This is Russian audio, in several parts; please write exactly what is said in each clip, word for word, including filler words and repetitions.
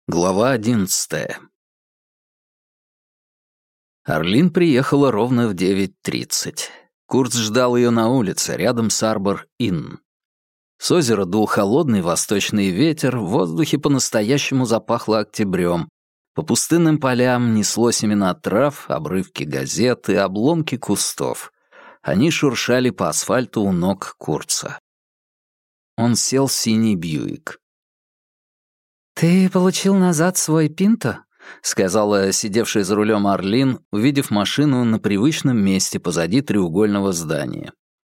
Глава одиннадцатая. Арлин приехала ровно в девять тридцать. Курц ждал ее на улице, рядом с Арбор-Инн. С озера дул холодный восточный ветер, в воздухе по-настоящему запахло октябрем. По пустынным полям несло семена трав, обрывки газет и обломки кустов. Они шуршали по асфальту у ног Курца. Он сел в синий Бьюик. «Ты получил назад свой Пинто?» — сказала сидевшая за рулем Арлин, увидев машину на привычном месте позади треугольного здания.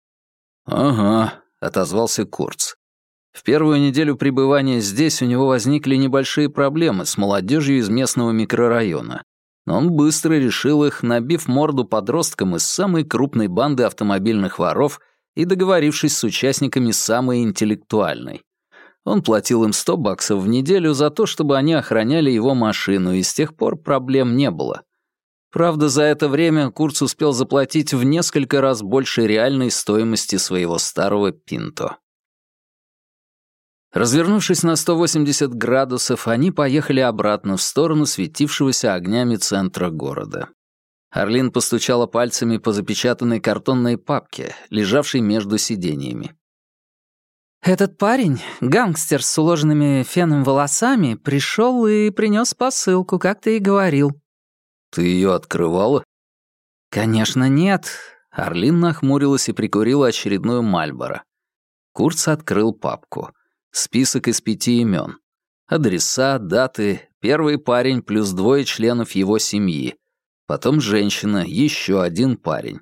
«Ага», — отозвался Курц. В первую неделю пребывания здесь у него возникли небольшие проблемы с молодежью из местного микрорайона, но он быстро решил их, набив морду подросткам из самой крупной банды автомобильных воров и договорившись с участниками самой интеллектуальной. Он платил им сто баксов в неделю за то, чтобы они охраняли его машину, и с тех пор проблем не было. Правда, за это время Курц успел заплатить в несколько раз больше реальной стоимости своего старого Пинто. Развернувшись на сто восемьдесят градусов, они поехали обратно в сторону светившегося огнями центра города. Арлин постучала пальцами по запечатанной картонной папке, лежавшей между сиденьями. «Этот парень, гангстер с уложенными феном волосами, пришел и принес посылку, как ты и говорил». «Ты ее открывала?» «Конечно, нет». Арлин нахмурилась и прикурила очередную Мальборо. Курц открыл папку. Список из пяти имен. Адреса, даты, первый парень плюс двое членов его семьи. Потом женщина, еще один парень.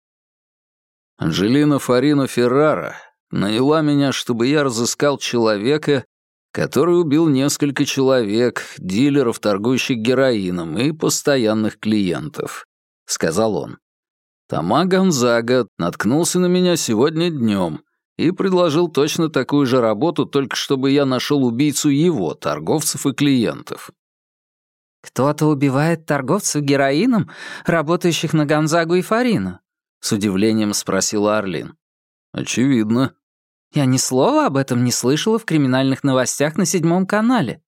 Анджелина Фарино Феррара наняла меня, чтобы я разыскал человека, который убил несколько человек, дилеров, торгующих героином, и постоянных клиентов», — сказал он. «Тома Гонзага наткнулся на меня сегодня днем и предложил точно такую же работу, только чтобы я нашел убийцу его, торговцев и клиентов». «Кто-то убивает торговцев героином, работающих на Гонзагу и Фарину?» — с удивлением спросила Арлин. «Очевидно». «Я ни слова об этом не слышала в криминальных новостях на седьмом канале».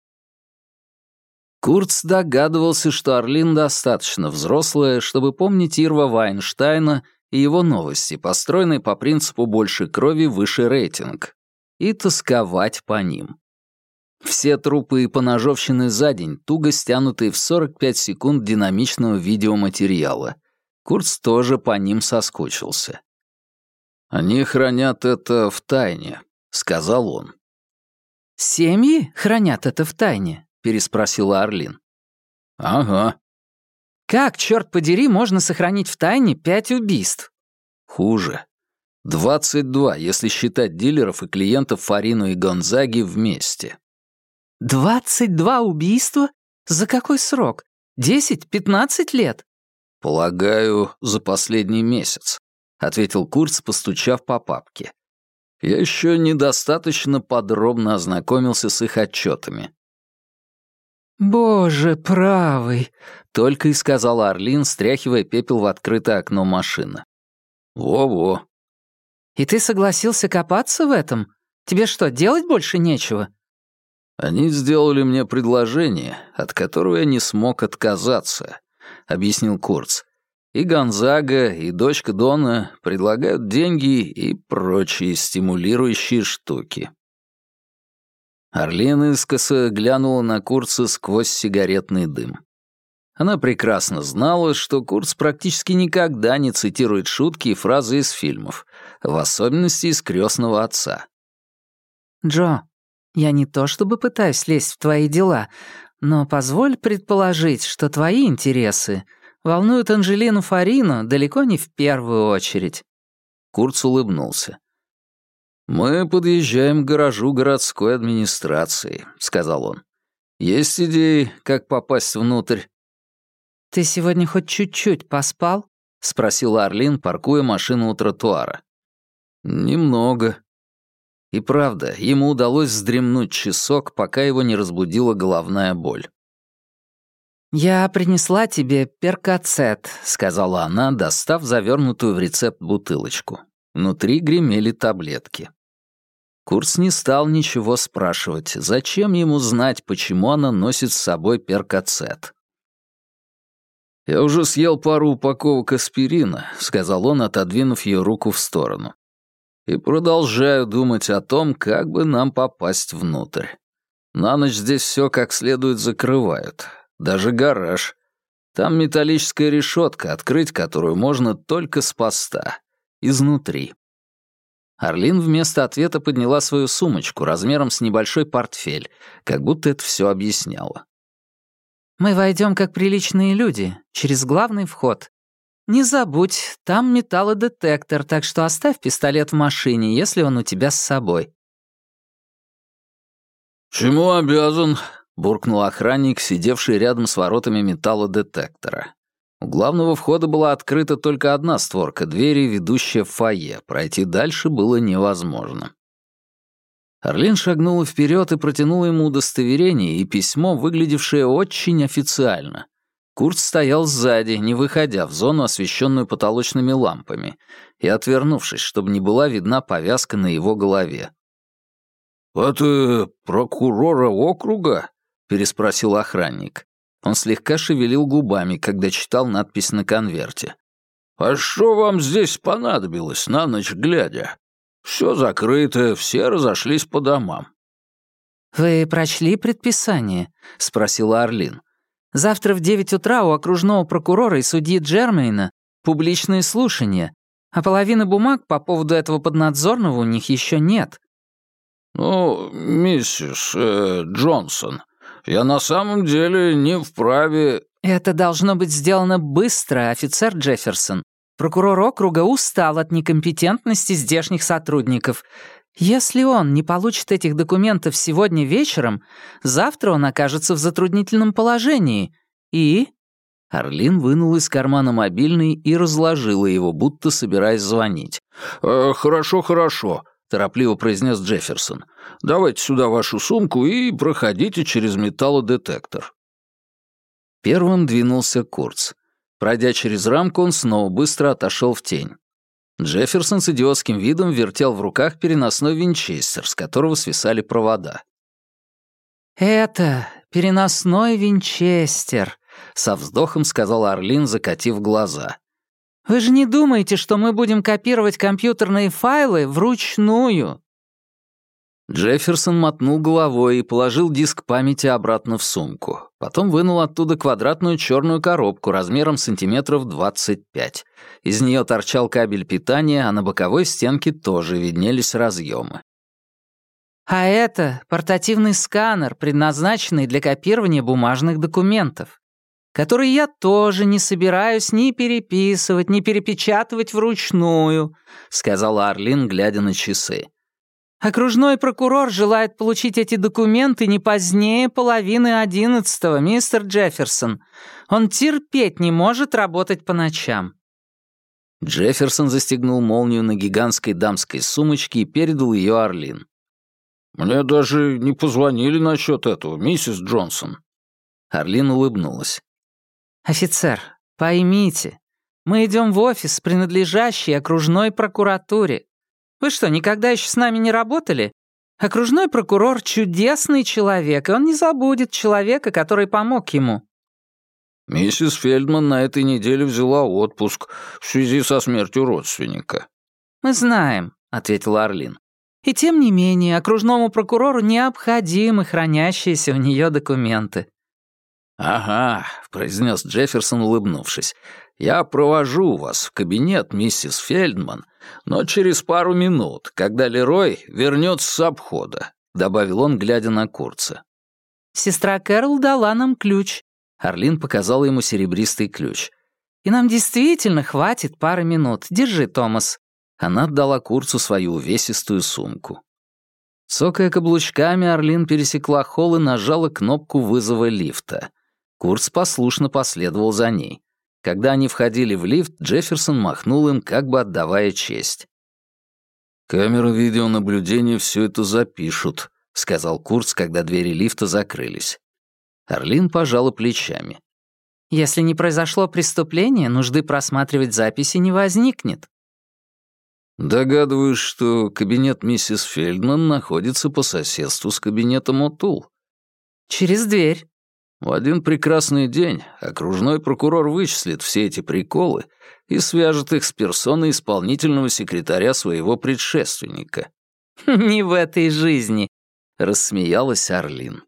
Курц догадывался, что Арлин достаточно взрослая, чтобы помнить Ирва Вайнштейна и его новости, построенные по принципу «больше крови, выше рейтинг», и тосковать по ним. Все трупы и поножовщины за день, туго стянутые в сорок пять секунд динамичного видеоматериала. Курц тоже по ним соскучился. «Они хранят это в тайне», — сказал он. «Семьи хранят это в тайне?» — переспросила Арлин. «Ага». «Как, черт подери, можно сохранить в тайне пять убийств?» «Хуже. двадцать два, если считать дилеров и клиентов Фарину и Гонзаги вместе». «Двадцать два убийства? За какой срок? Десять-пятнадцать лет?» «Полагаю, за последний месяц», — ответил Курц, постучав по папке. «Я еще недостаточно подробно ознакомился с их отчетами». «Боже правый», — только и сказала Арлин, стряхивая пепел в открытое окно машины. «Во-во». «И ты согласился копаться в этом? Тебе что, делать больше нечего?» «Они сделали мне предложение, от которого я не смог отказаться», — объяснил Курц. «И Гонзага, и дочка Дона предлагают деньги и прочие стимулирующие штуки». Арлин искоса глянула на Курца сквозь сигаретный дым. Она прекрасно знала, что Курц практически никогда не цитирует шутки и фразы из фильмов, в особенности из «Крестного отца». «Джо, я не то чтобы пытаюсь лезть в твои дела, но позволь предположить, что твои интересы волнуют Анджелину Фарину далеко не в первую очередь». Курц улыбнулся. «Мы подъезжаем к гаражу городской администрации», — сказал он. «Есть идеи, как попасть внутрь?» «Ты сегодня хоть чуть-чуть поспал?» — спросила Арлин, паркуя машину у тротуара. «Немного». И правда, ему удалось вздремнуть часок, пока его не разбудила головная боль. «Я принесла тебе перкацет», — сказала она, достав завернутую в рецепт бутылочку. Внутри гремели таблетки. Курц не стал ничего спрашивать. Зачем ему знать, почему она носит с собой перкоцет? «Я уже съел пару упаковок аспирина», — сказал он, отодвинув ее руку в сторону. «И продолжаю думать о том, как бы нам попасть внутрь. На ночь здесь все как следует закрывают. Даже гараж. Там металлическая решетка, открыть которую можно только с поста. Изнутри». Арлин вместо ответа подняла свою сумочку размером с небольшой портфель, как будто это все объясняло. «Мы войдем как приличные люди, через главный вход. Не забудь, там металлодетектор, так что оставь пистолет в машине, если он у тебя с собой». «Чему обязан?» — буркнул охранник, сидевший рядом с воротами металлодетектора. У главного входа была открыта только одна створка двери, ведущая в фойе. Пройти дальше было невозможно. Арлин шагнула вперед и протянула ему удостоверение и письмо, выглядевшее очень официально. Курт стоял сзади, не выходя в зону, освещенную потолочными лампами, и отвернувшись, чтобы не была видна повязка на его голове. «Это прокурора округа?» — переспросил охранник. Он слегка шевелил губами, когда читал надпись на конверте. «А что вам здесь понадобилось на ночь глядя? Все закрыто, все разошлись по домам». «Вы прочли предписание?» — спросила Арлин. «Завтра в девять утра у окружного прокурора и судьи Джермейна публичные слушания, а половины бумаг по поводу этого поднадзорного у них еще нет». «Ну, миссис э, Джонсон, я на самом деле не вправе...» «Это должно быть сделано быстро, офицер Джефферсон. Прокурор округа устал от некомпетентности здешних сотрудников. Если он не получит этих документов сегодня вечером, завтра он окажется в затруднительном положении. И...» Арлин вынула из кармана мобильный и разложила его, будто собираясь звонить. «Э, «Хорошо, хорошо», — торопливо произнес Джефферсон. «Давайте сюда вашу сумку и проходите через металлодетектор». Первым двинулся Курц. Пройдя через рамку, он снова быстро отошел в тень. Джефферсон с идиотским видом вертел в руках переносной винчестер, с которого свисали провода. «Это переносной винчестер», — со вздохом сказал Арлин, закатив глаза. «Вы же не думаете, что мы будем копировать компьютерные файлы вручную?» Джефферсон мотнул головой и положил диск памяти обратно в сумку. Потом вынул оттуда квадратную черную коробку размером сантиметров двадцать пять. Из нее торчал кабель питания, а на боковой стенке тоже виднелись разъемы. «А это портативный сканер, предназначенный для копирования бумажных документов, который я тоже не собираюсь ни переписывать, ни перепечатывать вручную», — сказала Арлин, глядя на часы. «Окружной прокурор желает получить эти документы не позднее половины одиннадцатого, мистер Джефферсон. Он терпеть не может работать по ночам». Джефферсон застегнул молнию на гигантской дамской сумочке и передал ее Арлин. «Мне даже не позвонили насчет этого, миссис Джонсон». Арлин улыбнулась. «Офицер, поймите, мы идем в офис, принадлежащий окружной прокуратуре. Вы что, никогда еще с нами не работали? Окружной прокурор — чудесный человек, и он не забудет человека, который помог ему». «Миссис Фельдман на этой неделе взяла отпуск в связи со смертью родственника». «Мы знаем», — ответила Арлин. «И тем не менее, окружному прокурору необходимы хранящиеся у нее документы». «Ага», — произнес Джефферсон, улыбнувшись. «Я провожу вас в кабинет, миссис Фельдман, но через пару минут, когда Лерой вернется с обхода», — добавил он, глядя на Курца. «Сестра Кэрол дала нам ключ». Арлин показала ему серебристый ключ. «И нам действительно хватит пары минут. Держи, Томас». Она отдала Курцу свою увесистую сумку. Цокая каблучками, Арлин пересекла холл и нажала кнопку вызова лифта. Курц послушно последовал за ней. Когда они входили в лифт, Джефферсон махнул им, как бы отдавая честь. «Камеры видеонаблюдения все это запишут», — сказал Курц, когда двери лифта закрылись. Арлин пожала плечами. «Если не произошло преступление, нужды просматривать записи не возникнет». Догадываюсь, что кабинет миссис Фельдман находится по соседству с кабинетом О'Тул. Через дверь. В один прекрасный день окружной прокурор вычислит все эти приколы и свяжет их с персоной исполнительного секретаря своего предшественника. «Не в этой жизни», — рассмеялась Арлин.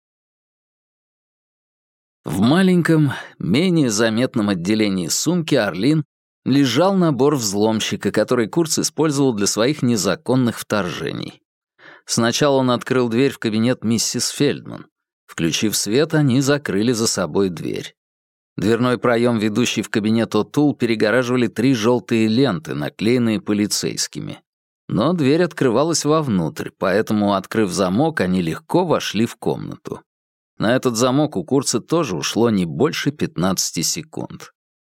В маленьком, менее заметном отделении сумки Арлин лежал набор взломщика, который Курц использовал для своих незаконных вторжений. Сначала он открыл дверь в кабинет миссис Фельдман. Включив свет, они закрыли за собой дверь. Дверной проем, ведущий в кабинет О'Тул, перегораживали три желтые ленты, наклеенные полицейскими. Но дверь открывалась вовнутрь, поэтому, открыв замок, они легко вошли в комнату. На этот замок у Курца тоже ушло не больше пятнадцати секунд.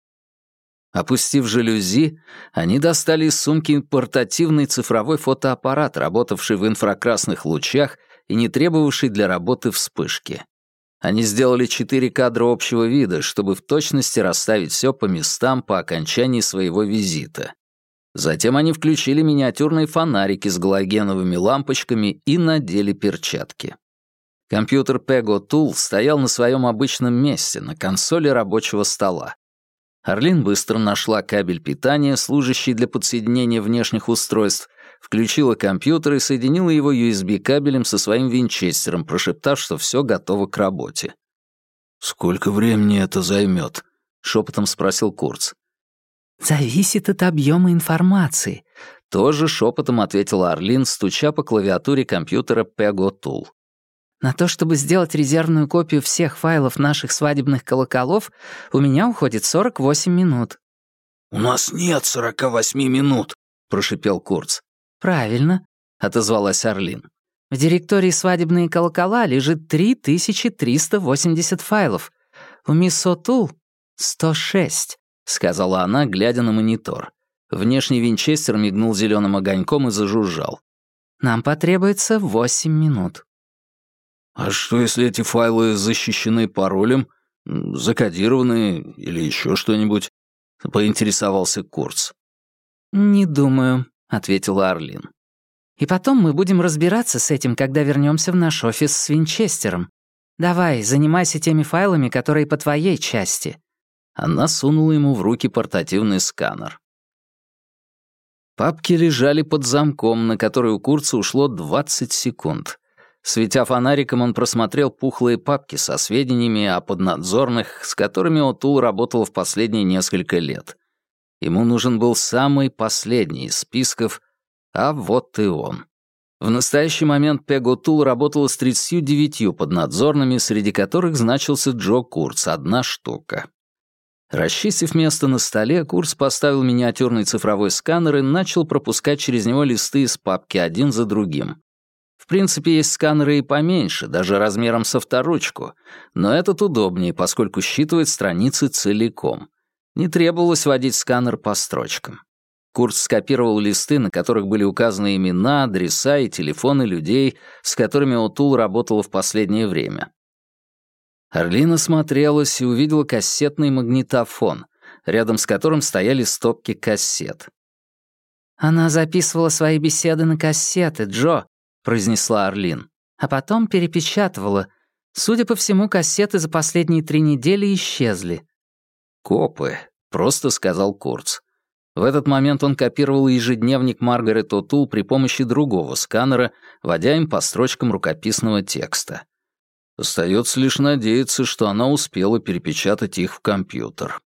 Опустив жалюзи, они достали из сумки портативный цифровой фотоаппарат, работавший в инфракрасных лучах и не требовавший для работы вспышки. Они сделали четыре кадра общего вида, чтобы в точности расставить все по местам по окончании своего визита. Затем они включили миниатюрные фонарики с галогеновыми лампочками и надели перчатки. Компьютер Пег О'Тул стоял на своем обычном месте, на консоли рабочего стола. Арлин быстро нашла кабель питания, служащий для подсоединения внешних устройств, включила компьютер и соединила его ю эс би-кабелем со своим винчестером, прошептав, что все готово к работе. «Сколько времени это займет?» — шепотом спросил Курц. «Зависит от объема информации», — тоже шепотом ответила Арлин, стуча по клавиатуре компьютера Пег О'Тул. «На то, чтобы сделать резервную копию всех файлов наших свадебных колоколов, у меня уходит сорок восемь минут». «У нас нет сорока восьми минут», — прошипел Курц. «Правильно», — отозвалась Арлин. «В директории «Свадебные колокола» лежит три тысячи триста восемьдесят файлов. У мисс О'Тул — сто шесть», — сказала она, глядя на монитор. Внешний винчестер мигнул зеленым огоньком и зажужжал. «Нам потребуется восемь минут». «А что, если эти файлы защищены паролем, закодированы или еще что-нибудь?» — поинтересовался Курц. «Не думаю», — ответила Арлин. «И потом мы будем разбираться с этим, когда вернемся в наш офис с винчестером. Давай, занимайся теми файлами, которые по твоей части». Она сунула ему в руки портативный сканер. Папки лежали под замком, на который у Курца ушло двадцать секунд. Светя фонариком, он просмотрел пухлые папки со сведениями о поднадзорных, с которыми О'Тул работал в последние несколько лет. Ему нужен был самый последний из списков, а вот и он. В настоящий момент Пег О'Тул работала с тридцатью девятью поднадзорными, среди которых значился Джо Курц, одна штука. Расчистив место на столе, Курц поставил миниатюрный цифровой сканер и начал пропускать через него листы из папки один за другим. В принципе, есть сканеры и поменьше, даже размером со авторучку, но этот удобнее, поскольку считывает страницы целиком. Не требовалось вводить сканер по строчкам. Курц скопировал листы, на которых были указаны имена, адреса и телефоны людей, с которыми О'Тул работала в последнее время. Арлин осмотрелась и увидела кассетный магнитофон, рядом с которым стояли стопки кассет. «Она записывала свои беседы на кассеты, Джо», — произнесла Арлин, «а потом перепечатывала. Судя по всему, кассеты за последние три недели исчезли». «Копы», — просто сказал Курц. В этот момент он копировал ежедневник Маргарет О'Тул при помощи другого сканера, вводя им по строчкам рукописного текста. Остается лишь надеяться, что она успела перепечатать их в компьютер.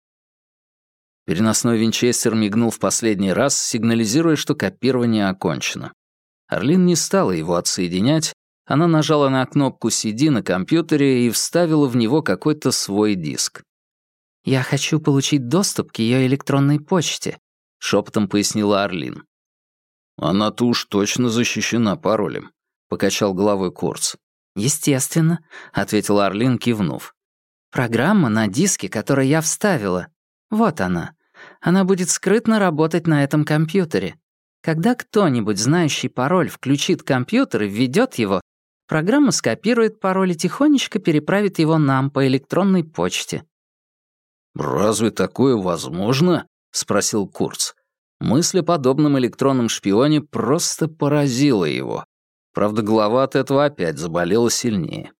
Переносной винчестер мигнул в последний раз, сигнализируя, что копирование окончено. Арлин не стала его отсоединять, она нажала на кнопку си ди на компьютере и вставила в него какой-то свой диск. «Я хочу получить доступ к ее электронной почте», — шепотом пояснила Арлин. «Она-то уж точно защищена паролем», — покачал головой Курц. «Естественно», — ответила Арлин, кивнув. «Программа на диске, который я вставила. Вот она. Она будет скрытно работать на этом компьютере. Когда кто-нибудь, знающий пароль, включит компьютер и введет его, программа скопирует пароль и тихонечко переправит его нам по электронной почте». «Разве такое возможно?» — спросил Курц. Мысль о подобном электронном шпионе просто поразила его. Правда, голова от этого опять заболела сильнее.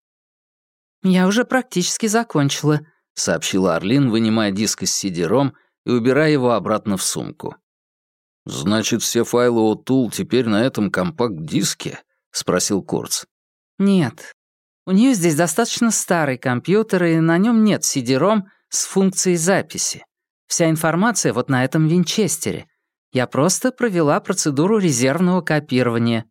«Я уже практически закончила», — сообщила Арлин, вынимая диск из си ди-ром и убирая его обратно в сумку. «Значит, все файлы O'Toole теперь на этом компакт-диске?» — спросил Курц. «Нет. У нее здесь достаточно старый компьютер, и на нем нет си ди-ром с функцией записи. Вся информация вот на этом винчестере. Я просто провела процедуру резервного копирования».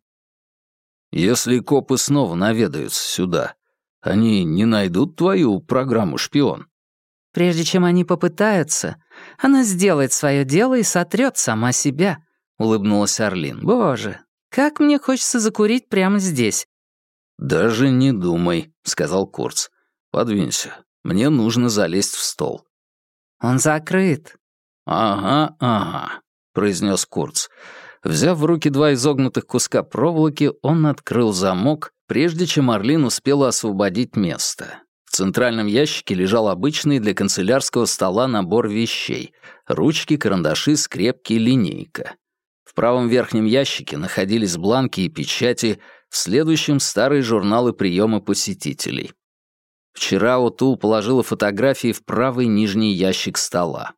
«Если копы снова наведаются сюда, они не найдут твою программу «Шпион»?» «Прежде чем они попытаются, она сделает свое дело и сотрет сама себя», — улыбнулась Арлин. «Боже, как мне хочется закурить прямо здесь». «Даже не думай», — сказал Курц. «Подвинься, мне нужно залезть в стол». «Он закрыт». «Ага, ага», — произнес Курц. Взяв в руки два изогнутых куска проволоки, он открыл замок, прежде чем Арлин успела освободить место. В центральном ящике лежал обычный для канцелярского стола набор вещей — ручки, карандаши, скрепки, линейка. В правом верхнем ящике находились бланки и печати, в следующем — старые журналы приема посетителей. Вчера O'Toole положила фотографии в правый нижний ящик стола.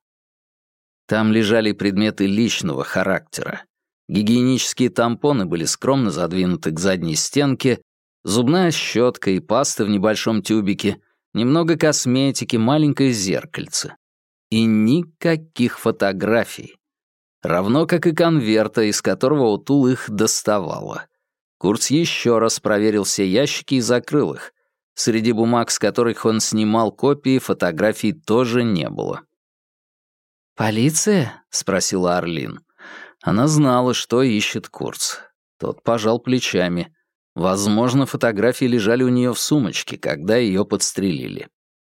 Там лежали предметы личного характера. Гигиенические тампоны были скромно задвинуты к задней стенке, зубная щетка и паста в небольшом тюбике, немного косметики, маленькое зеркальце. И никаких фотографий. Равно как и конверта, из которого O'Toole их доставала. Курц еще раз проверил все ящики и закрыл их. Среди бумаг, с которых он снимал копии, фотографий тоже не было. «Полиция?» — спросила Арлин. Она знала, что ищет Курц. Тот пожал плечами. Возможно, фотографии лежали у нее в сумочке, когда ее подстрелили.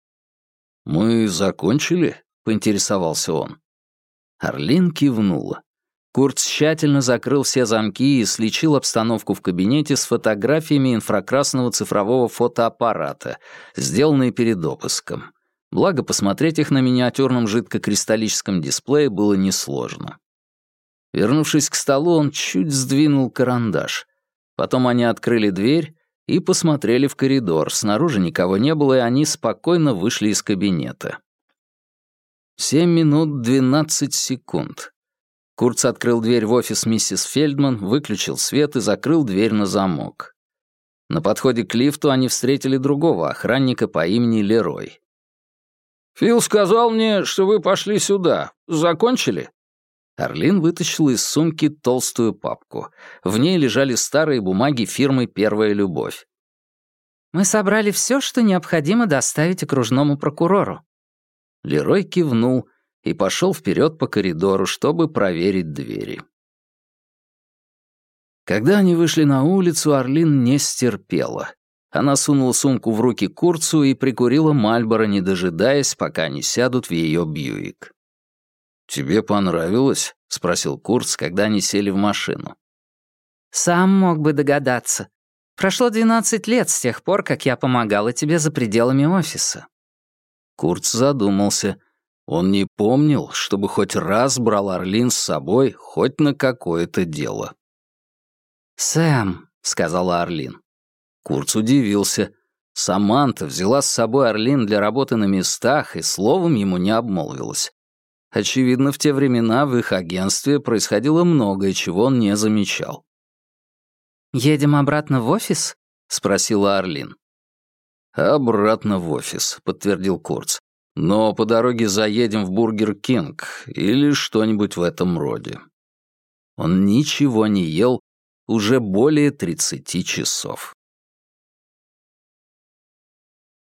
«Мы закончили?» — поинтересовался он. Арлин кивнула. Курц тщательно закрыл все замки и сличил обстановку в кабинете с фотографиями инфракрасного цифрового фотоаппарата, сделанные перед обыском. Благо, посмотреть их на миниатюрном жидкокристаллическом дисплее было несложно. Вернувшись к столу, он чуть сдвинул карандаш. Потом они открыли дверь и посмотрели в коридор. Снаружи никого не было, и они спокойно вышли из кабинета. Семь минут двенадцать секунд. Курц открыл дверь в офис миссис Фельдман, выключил свет и закрыл дверь на замок. На подходе к лифту они встретили другого охранника по имени Лерой. «Фил сказал мне, что вы пошли сюда. Закончили?» Арлин вытащила из сумки толстую папку. В ней лежали старые бумаги фирмы «Первая любовь». «Мы собрали все, что необходимо доставить окружному прокурору». Лерой кивнул и пошел вперед по коридору, чтобы проверить двери. Когда они вышли на улицу, Арлин не стерпела. Она сунула сумку в руки Курцу и прикурила Мальборо, не дожидаясь, пока они сядут в ее Бьюик. «Тебе понравилось?» — спросил Курц, когда они сели в машину. «Сам мог бы догадаться. Прошло двенадцать лет с тех пор, как я помогала тебе за пределами офиса». Курц задумался. Он не помнил, чтобы хоть раз брал Арлин с собой хоть на какое-то дело. «Сэм», — сказала Арлин. Курц удивился. Саманта взяла с собой Арлин для работы на местах и словом ему не обмолвилась. Очевидно, в те времена в их агентстве происходило многое, чего он не замечал. «Едем обратно в офис?» — спросила Арлин. «Обратно в офис», — подтвердил Курц. «Но по дороге заедем в Бургер Кинг или что-нибудь в этом роде». Он ничего не ел уже более тридцати часов.